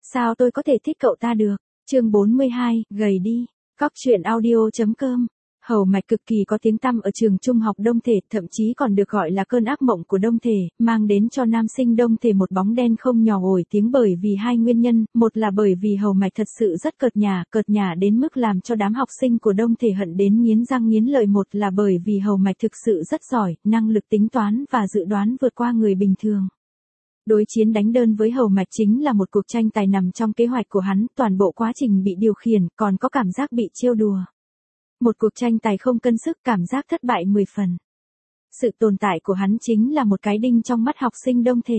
Sao tôi có thể thích cậu ta được? Chương 42, gầy đi. Cóc truyện audio.com. Hầu Mạch cực kỳ có tiếng tăm ở trường trung học Đông Thể, thậm chí còn được gọi là cơn ác mộng của Đông Thể, mang đến cho nam sinh Đông Thể một bóng đen không nhỏ nổi tiếng bởi vì hai nguyên nhân, một là bởi vì Hầu Mạch thật sự rất cợt nhả đến mức làm cho đám học sinh của Đông Thể hận đến nghiến răng nghiến lợi, một là bởi vì Hầu Mạch thực sự rất giỏi, năng lực tính toán và dự đoán vượt qua người bình thường. Đối chiến đánh đơn với Hầu Mạch chính là một cuộc tranh tài nằm trong kế hoạch của hắn, toàn bộ quá trình bị điều khiển, còn có cảm giác bị trêu đùa. Một cuộc tranh tài không cân sức, cảm giác thất bại 10 phần. Sự tồn tại của hắn chính là một cái đinh trong mắt học sinh Đông Thể.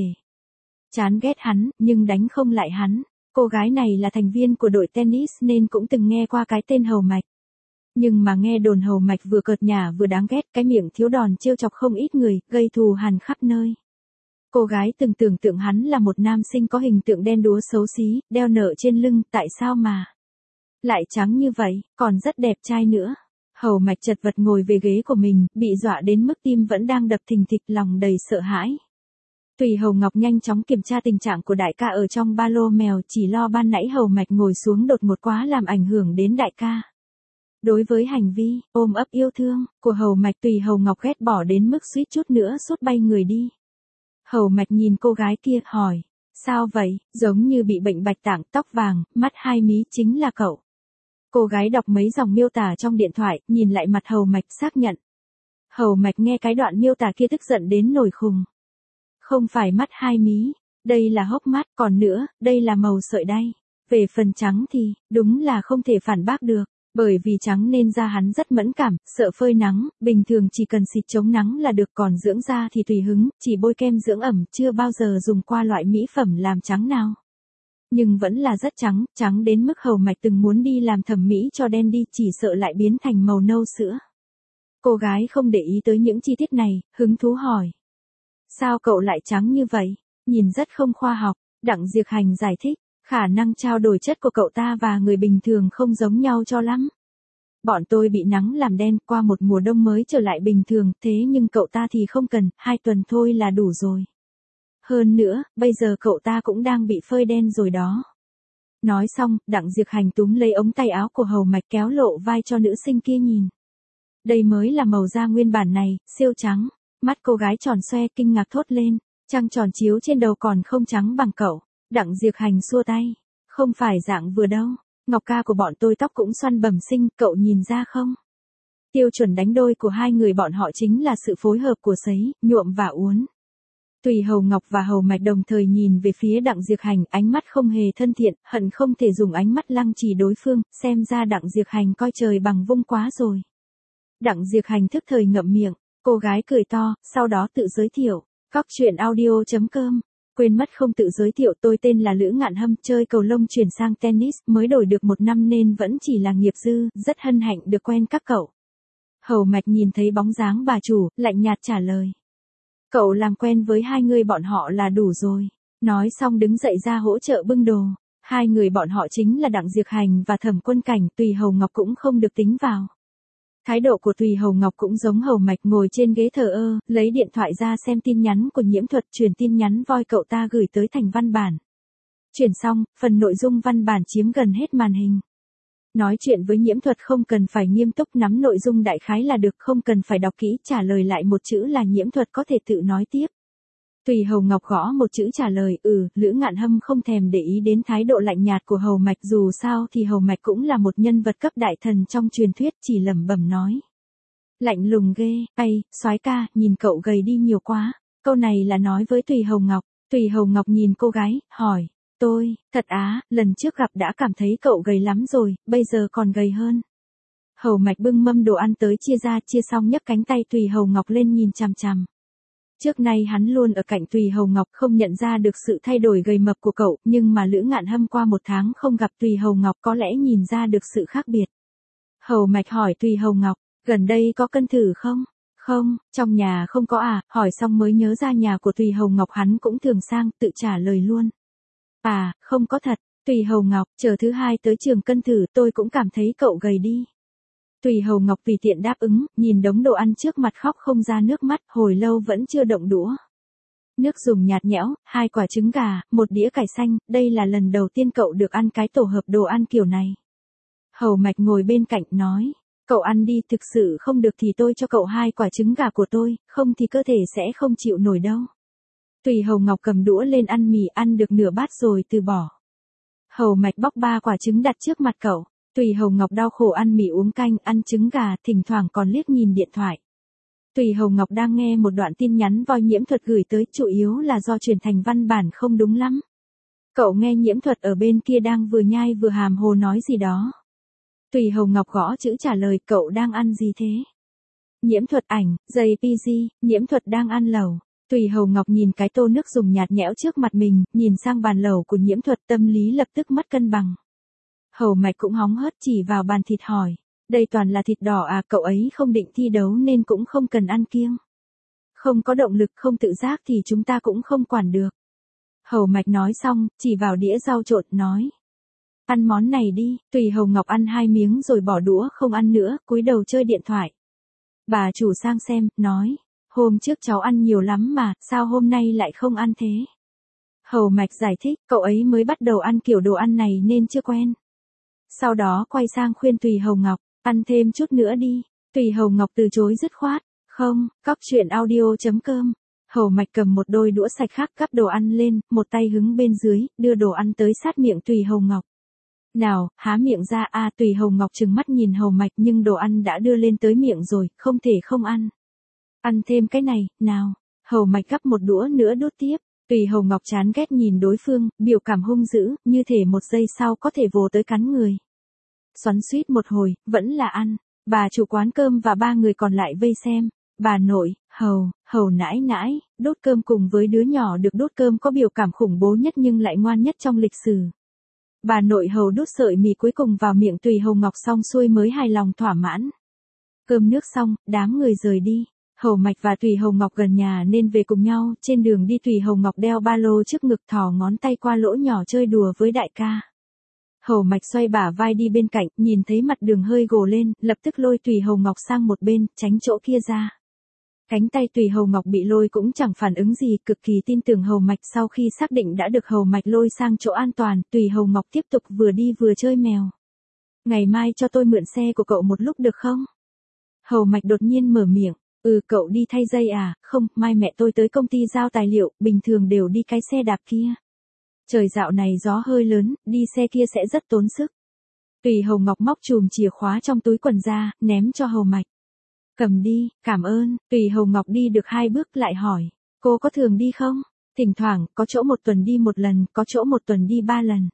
Chán ghét hắn, nhưng đánh không lại hắn. Cô gái này là thành viên của đội tennis nên cũng từng nghe qua cái tên Hầu Mạch. Nhưng mà nghe đồn Hầu Mạch vừa cợt nhả vừa đáng ghét, cái miệng thiếu đòn trêu chọc không ít người, gây thù hằn khắp nơi. Cô gái từng tưởng tượng hắn là một nam sinh có hình tượng đen đúa xấu xí, đeo nợ trên lưng, tại sao mà lại trắng như vậy, còn rất đẹp trai nữa. Hầu Mạch chật vật ngồi về ghế của mình, bị dọa đến mức tim vẫn đang đập thình thịch, lòng đầy sợ hãi. Tùy Hầu Ngọc nhanh chóng kiểm tra tình trạng của đại ca ở trong ba lô mèo, chỉ lo ban nãy Hầu Mạch ngồi xuống đột ngột quá làm ảnh hưởng đến đại ca. Đối với hành vi ôm ấp yêu thương của Hầu Mạch, Tùy Hầu Ngọc ghét bỏ đến mức suýt chút nữa sút bay người đi. Hầu Mạch nhìn cô gái kia, hỏi, sao vậy, giống như bị bệnh bạch tạng, tóc vàng, mắt hai mí, chính là cậu. Cô gái đọc mấy dòng miêu tả trong điện thoại, nhìn lại mặt Hầu Mạch, xác nhận. Hầu Mạch nghe cái đoạn miêu tả kia tức giận đến nổi khùng. Không phải mắt hai mí, đây là hốc mắt, còn nữa, đây là màu sợi đay. Về phần trắng thì, đúng là không thể phản bác được. Bởi vì trắng nên da hắn rất mẫn cảm, sợ phơi nắng, bình thường chỉ cần xịt chống nắng là được, còn dưỡng da thì tùy hứng, chỉ bôi kem dưỡng ẩm, chưa bao giờ dùng qua loại mỹ phẩm làm trắng nào. Nhưng vẫn là rất trắng, trắng đến mức Hầu Mạch từng muốn đi làm thẩm mỹ cho đen đi, chỉ sợ lại biến thành màu nâu sữa. Cô gái không để ý tới những chi tiết này, hứng thú hỏi. Sao cậu lại trắng như vậy? Nhìn rất không khoa học. Đặng Diệp Hành giải thích. Khả năng trao đổi chất của cậu ta và người bình thường không giống nhau cho lắm. Bọn tôi bị nắng làm đen, qua một mùa đông mới trở lại bình thường, thế nhưng cậu ta thì không cần, 2 tuần thôi là đủ rồi. Hơn nữa, bây giờ cậu ta cũng đang bị phơi đen rồi đó. Nói xong, Đặng Diệp Hành túm lấy ống tay áo của Hầu Mạch, kéo lộ vai cho nữ sinh kia nhìn. Đây mới là màu da nguyên bản này, siêu trắng. Mắt cô gái tròn xoe, kinh ngạc thốt lên. Trăng tròn chiếu trên đầu còn không trắng bằng cậu. Đặng Diệp Hành xua tay. Không phải dạng vừa đâu. Ngọc ca của bọn tôi tóc cũng xoăn bẩm sinh, cậu nhìn ra không? Tiêu chuẩn đánh đôi của hai người bọn họ chính là sự phối hợp của sấy, nhuộm và uốn. Tùy Hầu Ngọc và Hầu Mạch đồng thời nhìn về phía Đặng Diệp Hành, ánh mắt không hề thân thiện, hận không thể dùng ánh mắt lăng trì đối phương, xem ra Đặng Diệp Hành coi trời bằng vung quá rồi. Đặng Diệp Hành thức thời ngậm miệng, cô gái cười to, sau đó tự giới thiệu. Cóc truyện audio.com. Quên mất không tự giới thiệu, tôi tên là Lữ Ngạn Hâm, chơi cầu lông chuyển sang tennis, mới đổi được 1 năm nên vẫn chỉ là nghiệp dư, rất hân hạnh được quen các cậu. Hầu Mạch nhìn thấy bóng dáng bà chủ, lạnh nhạt trả lời. Cậu làm quen với hai người bọn họ là đủ rồi. Nói xong đứng dậy ra hỗ trợ bưng đồ. Hai người bọn họ chính là Đặng Diệp Hành và Thẩm Quân Cảnh, Tùy Hầu Ngọc cũng không được tính vào. Thái độ của Tùy Hầu Ngọc cũng giống Hầu Mạch, ngồi trên ghế thờ ơ, lấy điện thoại ra xem tin nhắn của Nhiễm Thuật, truyền tin nhắn voi cậu ta gửi tới thành văn bản. Chuyển xong, phần nội dung văn bản chiếm gần hết màn hình. Nói chuyện với Nhiễm Thuật không cần phải nghiêm túc, nắm nội dung đại khái là được, không cần phải đọc kỹ, trả lời lại một chữ là Nhiễm Thuật có thể tự nói tiếp. Tùy Hầu Ngọc gõ một chữ trả lời, Lữ Ngạn Hâm không thèm để ý đến thái độ lạnh nhạt của Hầu Mạch, dù sao thì Hầu Mạch cũng là một nhân vật cấp đại thần trong truyền thuyết, chỉ lẩm bẩm nói. Lạnh lùng ghê, soái ca, nhìn cậu gầy đi nhiều quá. Câu này là nói với Tùy Hầu Ngọc. Tùy Hầu Ngọc nhìn cô gái, hỏi, thật á, lần trước gặp đã cảm thấy cậu gầy lắm rồi, bây giờ còn gầy hơn. Hầu Mạch bưng mâm đồ ăn tới chia ra, chia xong nhấc cánh tay Tùy Hầu Ngọc lên nhìn chằm chằm. Trước nay hắn luôn ở cạnh Tùy Hầu Ngọc, không nhận ra được sự thay đổi gầy mập của cậu, nhưng mà Lữ Ngạn Hâm qua 1 tháng không gặp Tùy Hầu Ngọc có lẽ nhìn ra được sự khác biệt. Hầu Mạch hỏi Tùy Hầu Ngọc, gần đây có cân thử không? Không, trong nhà không có à, hỏi xong mới nhớ ra nhà của Tùy Hầu Ngọc hắn cũng thường sang, tự trả lời luôn. À, không có thật. Tùy Hầu Ngọc, chờ thứ 2 tới trường cân thử, tôi cũng cảm thấy cậu gầy đi. Tùy Hầu Ngọc tùy tiện đáp ứng, nhìn đống đồ ăn trước mặt khóc không ra nước mắt, hồi lâu vẫn chưa động đũa. Nước dùng nhạt nhẽo, 2 quả trứng gà, 1 đĩa cải xanh, đây là lần đầu tiên cậu được ăn cái tổ hợp đồ ăn kiểu này. Hầu Mạch ngồi bên cạnh nói, cậu ăn đi, thực sự không được thì tôi cho cậu 2 quả trứng gà của tôi, không thì cơ thể sẽ không chịu nổi đâu. Tùy Hầu Ngọc cầm đũa lên ăn mì, ăn được nửa bát rồi từ bỏ. Hầu Mạch bóc 3 quả trứng đặt trước mặt cậu. Tùy Hầu Ngọc đau khổ ăn mì uống canh, ăn trứng gà, thỉnh thoảng còn liếc nhìn điện thoại. Tùy Hầu Ngọc đang nghe một đoạn tin nhắn Voi Nhiễm Thuật gửi tới, chủ yếu là do truyền thành văn bản không đúng lắm. Cậu nghe Nhiễm Thuật ở bên kia đang vừa nhai vừa hàm hồ nói gì đó. Tùy Hầu Ngọc gõ chữ trả lời, cậu đang ăn gì thế? Nhiễm Thuật ảnh, JPG, Nhiễm Thuật đang ăn lẩu. Tùy Hầu Ngọc nhìn cái tô nước dùng nhạt nhẽo trước mặt mình, nhìn sang bàn lẩu của Nhiễm Thuật, tâm lý lập tức mất cân bằng. Hầu Mạch cũng hóng hớt chỉ vào bàn thịt hỏi, đây toàn là thịt đỏ à, cậu ấy không định thi đấu nên cũng không cần ăn kiêng. Không có động lực, không tự giác thì chúng ta cũng không quản được. Hầu Mạch nói xong, chỉ vào đĩa rau trộn, nói, ăn món này đi. Tùy Hầu Ngọc ăn 2 miếng rồi bỏ đũa không ăn nữa, cúi đầu chơi điện thoại. Bà chủ sang xem, nói, hôm trước cháu ăn nhiều lắm mà, sao hôm nay lại không ăn thế? Hầu Mạch giải thích, cậu ấy mới bắt đầu ăn kiểu đồ ăn này nên chưa quen. Sau đó quay sang khuyên Tùy Hầu Ngọc, ăn thêm chút nữa đi. Tùy Hầu Ngọc từ chối dứt khoát, không, cóc truyện audio.com. Hầu Mạch cầm một đôi đũa sạch khác gắp đồ ăn lên, một tay hứng bên dưới, đưa đồ ăn tới sát miệng Tùy Hầu Ngọc. Nào, há miệng ra a. Tùy Hầu Ngọc trừng mắt nhìn Hầu Mạch nhưng đồ ăn đã đưa lên tới miệng rồi, không thể không ăn. Ăn thêm cái này, nào. Hầu Mạch gắp một đũa nữa đút tiếp. Tùy Hầu Ngọc chán ghét nhìn đối phương, biểu cảm hung dữ, như thể một giây sau có thể vồ tới cắn người. Xoắn xuýt một hồi, vẫn là ăn. Bà chủ quán cơm và 3 người còn lại vây xem. Bà nội, Hầu nãi nãi, đốt cơm cùng với đứa nhỏ được đốt cơm có biểu cảm khủng bố nhất nhưng lại ngoan nhất trong lịch sử. Bà nội Hầu đút sợi mì cuối cùng vào miệng Tùy Hầu Ngọc xong xuôi mới hài lòng thỏa mãn. Cơm nước xong, đám người rời đi. Hầu Mạch và Tùy Hầu Ngọc gần nhà nên về cùng nhau, trên đường đi Tùy Hầu Ngọc đeo ba lô trước ngực, thò ngón tay qua lỗ nhỏ chơi đùa với đại ca. Hầu Mạch xoay bả vai đi bên cạnh, nhìn thấy mặt đường hơi gồ lên, lập tức lôi Tùy Hầu Ngọc sang một bên, tránh chỗ kia ra. Cánh tay Tùy Hầu Ngọc bị lôi cũng chẳng phản ứng gì, cực kỳ tin tưởng Hầu Mạch. Sau khi xác định đã được Hầu Mạch lôi sang chỗ an toàn, Tùy Hầu Ngọc tiếp tục vừa đi vừa chơi mèo. Ngày mai cho tôi mượn xe của cậu một lúc được không? Hầu Mạch đột nhiên mở miệng. Cậu đi thay dây à? Không, mai mẹ tôi tới công ty giao tài liệu, bình thường đều đi cái xe đạp kia. Trời dạo này gió hơi lớn, đi xe kia sẽ rất tốn sức. Tùy Hầu Ngọc móc chùm chìa khóa trong túi quần ra, ném cho Hầu Mạch. Cầm đi, cảm ơn. Tùy Hầu Ngọc đi được 2 bước lại hỏi, cô có thường đi không? Thỉnh thoảng, có chỗ 1 tuần đi 1 lần, có chỗ 1 tuần đi 3 lần.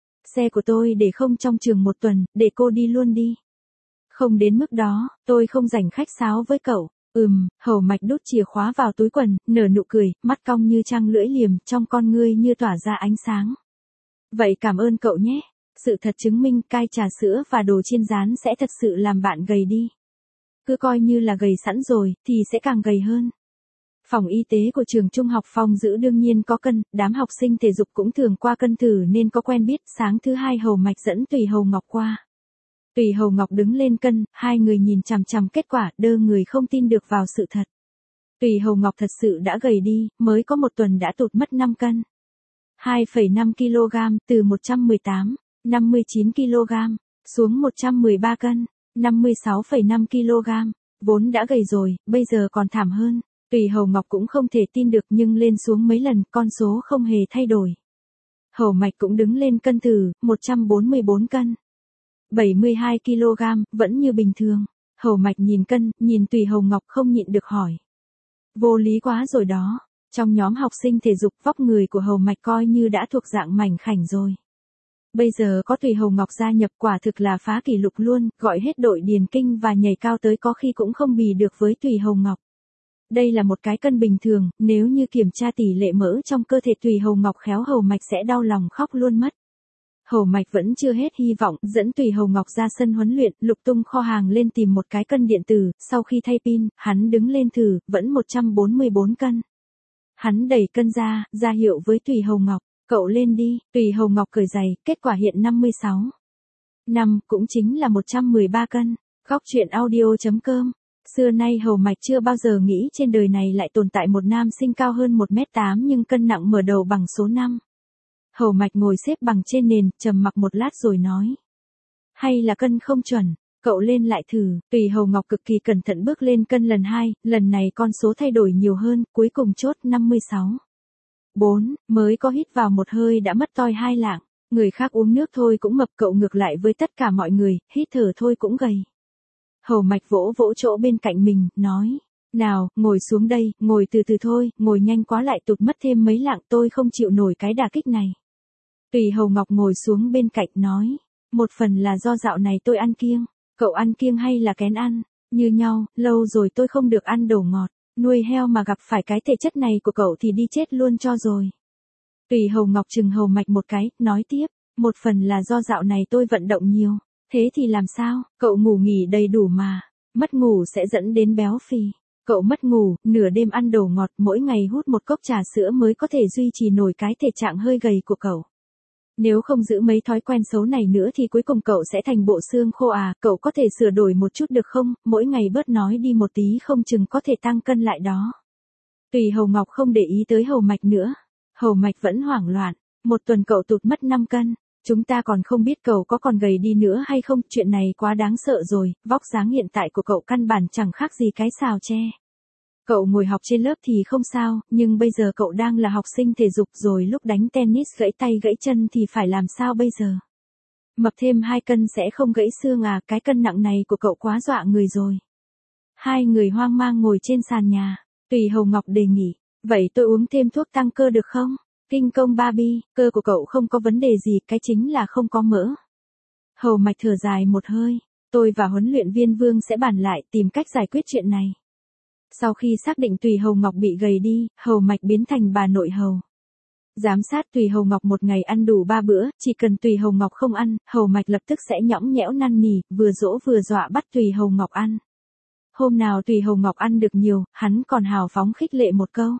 Xe của tôi để không trong trường 1 tuần, để cô đi luôn đi. Không đến mức đó, tôi không rảnh khách sáo với cậu. Hầu Mạch đút chìa khóa vào túi quần, nở nụ cười, mắt cong như trăng lưỡi liềm, trong con ngươi như tỏa ra ánh sáng. Vậy cảm ơn cậu nhé. Sự thật chứng minh cai trà sữa và đồ chiên rán sẽ thật sự làm bạn gầy đi. Cứ coi như là gầy sẵn rồi, thì sẽ càng gầy hơn. Phòng y tế của trường trung học Phong Dữ đương nhiên có cân, đám học sinh thể dục cũng thường qua cân thử nên có quen biết. Sáng thứ 2 Hầu Mạch dẫn Tùy Hầu Ngọc qua. Tùy Hầu Ngọc đứng lên cân, 2 người nhìn chằm chằm kết quả, đơ người không tin được vào sự thật. Tùy Hầu Ngọc thật sự đã gầy đi, mới có 1 tuần đã tụt mất 5 cân. 2,5 kg, từ 118, 59 kg, xuống 113 cân, 56,5 kg, vốn đã gầy rồi, bây giờ còn thảm hơn. Tùy Hầu Ngọc cũng không thể tin được nhưng lên xuống mấy lần, con số không hề thay đổi. Hầu Mạch cũng đứng lên cân thử, 144 cân. 72 kg, vẫn như bình thường. Hầu Mạch nhìn cân, nhìn Tùy Hầu Ngọc không nhịn được hỏi. Vô lý quá rồi đó. Trong nhóm học sinh thể dục, vóc người của Hầu Mạch coi như đã thuộc dạng mảnh khảnh rồi. Bây giờ có Tùy Hầu Ngọc gia nhập quả thực là phá kỷ lục luôn, gọi hết đội điền kinh và nhảy cao tới có khi cũng không bì được với Tùy Hầu Ngọc. Đây là một cái cân bình thường, nếu như kiểm tra tỷ lệ mỡ trong cơ thể Tùy Hầu Ngọc khéo Hầu Mạch sẽ đau lòng khóc luôn mất. Hầu Mạch vẫn chưa hết hy vọng, dẫn Tùy Hầu Ngọc ra sân huấn luyện, lục tung kho hàng lên tìm một cái cân điện tử, sau khi thay pin, hắn đứng lên thử, vẫn 144 cân. Hắn đẩy cân ra hiệu với Tùy Hầu Ngọc, cậu lên đi. Tùy Hầu Ngọc cởi giày, kết quả hiện 56. 5, cũng chính là 113 cân. Góc truyện audio.com Xưa nay Hầu Mạch chưa bao giờ nghĩ trên đời này lại tồn tại một nam sinh cao hơn 1m8 nhưng cân nặng mở đầu bằng số 5. Hầu Mạch ngồi xếp bằng trên nền, trầm mặc một lát rồi nói. Hay là cân không chuẩn, cậu lên lại thử. Tùy Hầu Ngọc cực kỳ cẩn thận bước lên cân lần 2, lần này con số thay đổi nhiều hơn, cuối cùng chốt 56. 4, mới có hít vào một hơi đã mất toi 2 lạng. Người khác uống nước thôi cũng mập, cậu ngược lại với tất cả mọi người, hít thở thôi cũng gầy. Hầu Mạch vỗ vỗ chỗ bên cạnh mình, nói. Nào, ngồi xuống đây, ngồi từ từ thôi, ngồi nhanh quá lại tụt mất thêm mấy lạng, tôi không chịu nổi cái đả kích này. Tùy Hầu Ngọc ngồi xuống bên cạnh nói. Một phần là do dạo này tôi ăn kiêng. Cậu ăn kiêng hay là kén ăn? Như nhau, lâu rồi tôi không được ăn đồ ngọt. Nuôi heo mà gặp phải cái thể chất này của cậu thì đi chết luôn cho rồi. Tùy Hầu Ngọc chừng Hầu Mạch một cái, nói tiếp. Một phần là do dạo này tôi vận động nhiều. Thế thì làm sao? Cậu ngủ nghỉ đầy đủ mà. Mất ngủ sẽ dẫn đến béo phì. Cậu mất ngủ, nửa đêm ăn đồ ngọt, mỗi ngày hút một cốc trà sữa mới có thể duy trì nổi cái thể trạng hơi gầy của cậu. Nếu không giữ mấy thói quen xấu này nữa thì cuối cùng cậu sẽ thành bộ xương khô à, cậu có thể sửa đổi một chút được không, mỗi ngày bớt nói đi một tí không chừng có thể tăng cân lại đó. Tùy Hầu Ngọc không để ý tới Hầu Mạch nữa. Hầu Mạch vẫn hoảng loạn, một tuần cậu tụt mất 5 cân. Chúng ta còn không biết cậu có còn gầy đi nữa hay không, chuyện này quá đáng sợ rồi, vóc dáng hiện tại của cậu căn bản chẳng khác gì cái xào tre. Cậu ngồi học trên lớp thì không sao, nhưng bây giờ cậu đang là học sinh thể dục rồi lúc đánh tennis gãy tay gãy chân thì phải làm sao bây giờ? Mập thêm 2 cân sẽ không gãy xương à, cái cân nặng này của cậu quá dọa người rồi. Hai người hoang mang ngồi trên sàn nhà, Tùy Hầu Ngọc đề nghị, vậy tôi uống thêm thuốc tăng cơ được không? Kinh công Barbie, cơ của cậu không có vấn đề gì, cái chính là không có mỡ. Hầu Mạch thở dài một hơi, tôi và huấn luyện viên Vương sẽ bàn lại tìm cách giải quyết chuyện này. Sau khi xác định Tùy Hầu Ngọc bị gầy đi, Hầu Mạch biến thành bà nội Hầu. Giám sát Tùy Hầu Ngọc một ngày ăn đủ 3 bữa, chỉ cần Tùy Hầu Ngọc không ăn, Hầu Mạch lập tức sẽ nhõng nhẽo năn nỉ, vừa dỗ vừa dọa bắt Tùy Hầu Ngọc ăn. Hôm nào Tùy Hầu Ngọc ăn được nhiều, hắn còn hào phóng khích lệ một câu.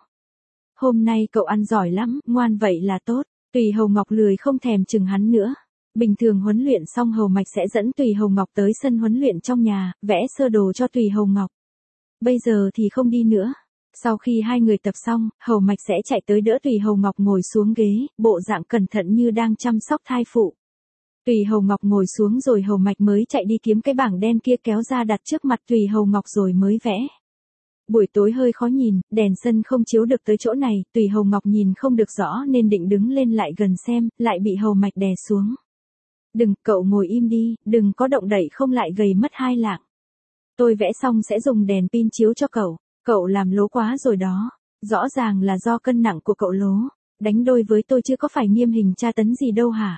Hôm nay cậu ăn giỏi lắm, ngoan vậy là tốt. Tùy Hầu Ngọc lười không thèm chừng hắn nữa. Bình thường huấn luyện xong Hầu Mạch sẽ dẫn Tùy Hầu Ngọc tới sân huấn luyện trong nhà, vẽ sơ đồ cho Tùy Hầu Ngọc. Bây giờ thì không đi nữa. Sau khi hai người tập xong, Hầu Mạch sẽ chạy tới đỡ Tùy Hầu Ngọc ngồi xuống ghế, bộ dạng cẩn thận như đang chăm sóc thai phụ. Tùy Hầu Ngọc ngồi xuống rồi Hầu Mạch mới chạy đi kiếm cái bảng đen kia kéo ra đặt trước mặt Tùy Hầu Ngọc rồi mới vẽ. Buổi tối hơi khó nhìn, đèn sân không chiếu được tới chỗ này, Tùy Hầu Ngọc nhìn không được rõ nên định đứng lên lại gần xem, lại bị Hầu Mạch đè xuống. Đừng, cậu ngồi im đi, đừng có động đậy không lại gầy mất 2 lạng. Tôi vẽ xong sẽ dùng đèn pin chiếu cho cậu làm lố quá rồi đó. Rõ ràng là do cân nặng của cậu lố, đánh đôi với tôi chứ có phải nghiêm hình tra tấn gì đâu hả?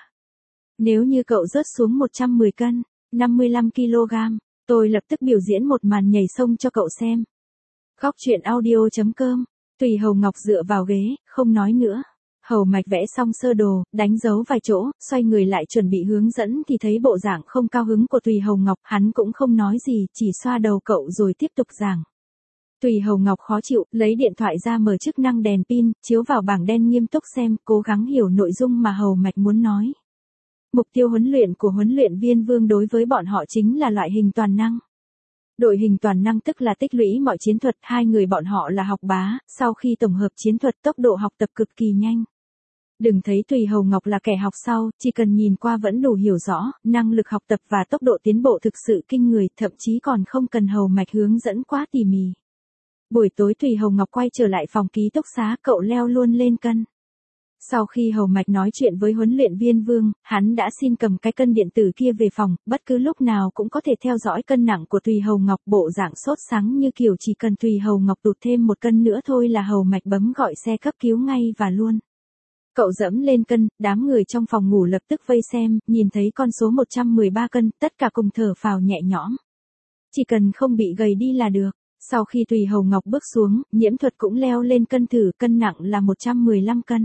Nếu như cậu rớt xuống 110 cân, 55 kg, tôi lập tức biểu diễn một màn nhảy sông cho cậu xem. Góc truyện audio.com, Tùy Hầu Ngọc dựa vào ghế, không nói nữa. Hầu Mạch vẽ xong sơ đồ, đánh dấu vài chỗ, xoay người lại chuẩn bị hướng dẫn thì thấy bộ dạng không cao hứng của Tùy Hầu Ngọc, hắn cũng không nói gì, chỉ xoa đầu cậu rồi tiếp tục giảng. Tùy Hầu Ngọc khó chịu, lấy điện thoại ra mở chức năng đèn pin, chiếu vào bảng đen nghiêm túc xem, cố gắng hiểu nội dung mà Hầu Mạch muốn nói. Mục tiêu huấn luyện của huấn luyện viên Vương đối với bọn họ chính là loại hình toàn năng. Đội hình toàn năng tức là tích lũy mọi chiến thuật, hai người bọn họ là học bá, sau khi tổng hợp chiến thuật tốc độ học tập cực kỳ nhanh. Đừng thấy Tùy Hầu Ngọc là kẻ học sau, chỉ cần nhìn qua vẫn đủ hiểu rõ, năng lực học tập và tốc độ tiến bộ thực sự kinh người, thậm chí còn không cần Hầu Mạch hướng dẫn quá tỉ mỉ. Buổi tối Tùy Hầu Ngọc quay trở lại phòng ký túc xá, cậu leo luôn lên cân. Sau khi Hầu Mạch nói chuyện với huấn luyện viên Vương, hắn đã xin cầm cái cân điện tử kia về phòng, bất cứ lúc nào cũng có thể theo dõi cân nặng của Tùy Hầu Ngọc, bộ dạng sốt sắng như kiểu chỉ cần Tùy Hầu Ngọc tụt thêm 1 cân nữa thôi là Hầu Mạch bấm gọi xe cấp cứu ngay và luôn. Cậu dẫm lên cân, đám người trong phòng ngủ lập tức vây xem, nhìn thấy con số 113 cân, tất cả cùng thở phào nhẹ nhõm. Chỉ cần không bị gầy đi là được. Sau khi Tùy Hầu Ngọc bước xuống, Nhiễm Thuật cũng leo lên cân thử, cân nặng là 115 cân.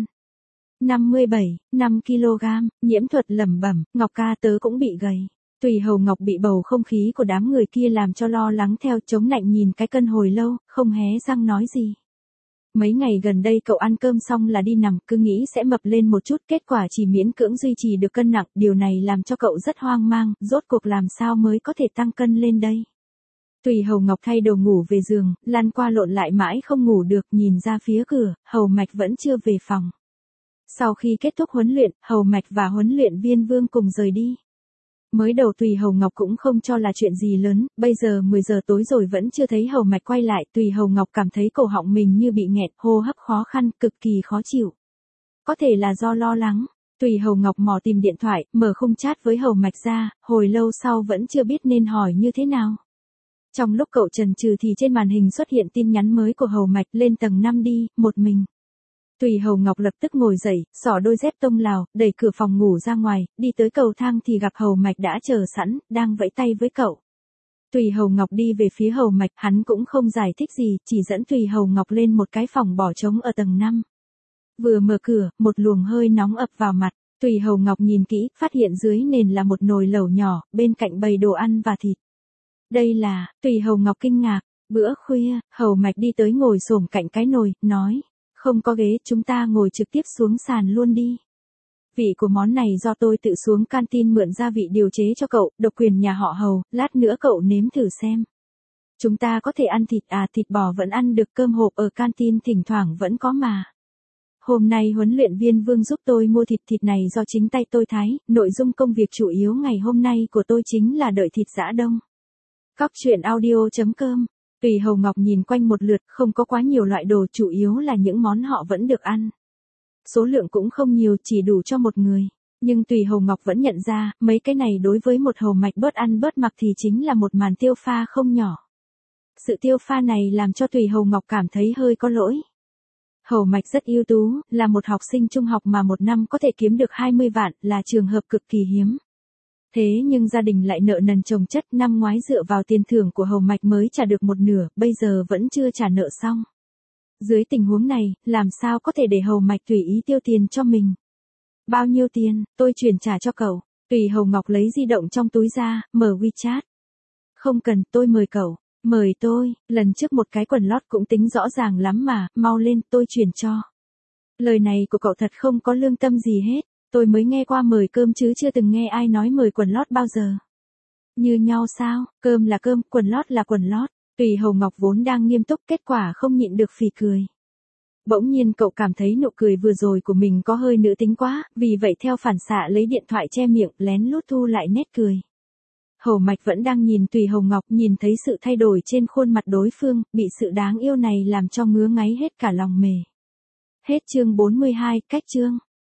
5 kg, Nhiễm Thuật lẩm bẩm, Ngọc ca tớ cũng bị gầy. Tùy Hầu Ngọc bị bầu không khí của đám người kia làm cho lo lắng theo, chống nạnh nhìn cái cân hồi lâu, không hé răng nói gì. Mấy ngày gần đây cậu ăn cơm xong là đi nằm, cứ nghĩ sẽ mập lên một chút, kết quả chỉ miễn cưỡng duy trì được cân nặng, điều này làm cho cậu rất hoang mang, rốt cuộc làm sao mới có thể tăng cân lên đây. Tùy Hầu Ngọc thay đồ ngủ về giường, lăn qua lộn lại mãi không ngủ được, nhìn ra phía cửa, Hầu Mạch vẫn chưa về phòng. Sau khi kết thúc huấn luyện, Hầu Mạch và huấn luyện viên Vương cùng rời đi. Mới đầu Tùy Hầu Ngọc cũng không cho là chuyện gì lớn, bây giờ 10 giờ tối rồi vẫn chưa thấy Hầu Mạch quay lại, Tùy Hầu Ngọc cảm thấy cổ họng mình như bị nghẹt, hô hấp khó khăn, cực kỳ khó chịu. Có thể là do lo lắng. Tùy Hầu Ngọc mò tìm điện thoại, mở khung chat với Hầu Mạch ra, hồi lâu sau vẫn chưa biết nên hỏi như thế nào. Trong lúc cậu chần chừ thì trên màn hình xuất hiện tin nhắn mới của Hầu Mạch, lên tầng 5 đi, một mình. Tùy Hầu Ngọc lập tức ngồi dậy, xỏ đôi dép tông lào, đẩy cửa phòng ngủ ra ngoài, đi tới cầu thang thì gặp Hầu Mạch đã chờ sẵn, đang vẫy tay với cậu. Tùy Hầu Ngọc đi về phía Hầu Mạch, hắn cũng không giải thích gì, chỉ dẫn Tùy Hầu Ngọc lên một cái phòng bỏ trống ở tầng 5. Vừa mở cửa, một luồng hơi nóng ập vào mặt, Tùy Hầu Ngọc nhìn kỹ, phát hiện dưới nền là một nồi lẩu nhỏ, bên cạnh bày đồ ăn và thịt. Đây là, Tùy Hầu Ngọc kinh ngạc, bữa khuya, Hầu Mạch đi tới ngồi xổm cạnh cái nồi, nói, không có ghế, chúng ta ngồi trực tiếp xuống sàn luôn đi. Vị của món này do tôi tự xuống canteen mượn gia vị điều chế cho cậu, độc quyền nhà họ Hầu, lát nữa cậu nếm thử xem. Chúng ta có thể ăn thịt à, thịt bò vẫn ăn được, cơm hộp ở canteen thỉnh thoảng vẫn có mà. Hôm nay huấn luyện viên Vương giúp tôi mua thịt này do chính tay tôi thái, nội dung công việc chủ yếu ngày hôm nay của tôi chính là đợi thịt giã đông. Cóc truyện audio.com. Tùy Hầu Ngọc nhìn quanh một lượt, không có quá nhiều loại đồ, chủ yếu là những món họ vẫn được ăn. Số lượng cũng không nhiều, chỉ đủ cho một người. Nhưng Tùy Hầu Ngọc vẫn nhận ra, mấy cái này đối với một Hầu Mạch bớt ăn bớt mặc thì chính là một màn tiêu pha không nhỏ. Sự tiêu pha này làm cho Tùy Hầu Ngọc cảm thấy hơi có lỗi. Hầu Mạch rất ưu tú, là một học sinh trung học mà một năm có thể kiếm được 20 vạn, là trường hợp cực kỳ hiếm. Thế nhưng gia đình lại nợ nần chồng chất, năm ngoái dựa vào tiền thưởng của Hầu Mạch mới trả được một nửa, bây giờ vẫn chưa trả nợ xong. Dưới tình huống này, làm sao có thể để Hầu Mạch tùy ý tiêu tiền cho mình? Bao nhiêu tiền, tôi chuyển trả cho cậu. Tùy Hầu Ngọc lấy di động trong túi ra, mở WeChat. Không cần, tôi mời cậu. Mời tôi, lần trước một cái quần lót cũng tính rõ ràng lắm mà, mau lên, tôi chuyển cho. Lời này của cậu thật không có lương tâm gì hết. Tôi mới nghe qua mời cơm chứ chưa từng nghe ai nói mời quần lót bao giờ. Như nhau sao, cơm là cơm, quần lót là quần lót. Tùy Hầu Ngọc vốn đang nghiêm túc, kết quả không nhịn được phì cười. Bỗng nhiên cậu cảm thấy nụ cười vừa rồi của mình có hơi nữ tính quá, vì vậy theo phản xạ lấy điện thoại che miệng, lén lút thu lại nét cười. Hầu Mạch vẫn đang nhìn Tùy Hầu Ngọc, nhìn thấy sự thay đổi trên khuôn mặt đối phương, bị sự đáng yêu này làm cho ngứa ngáy hết cả lòng mề. Hết chương 42, cách chương.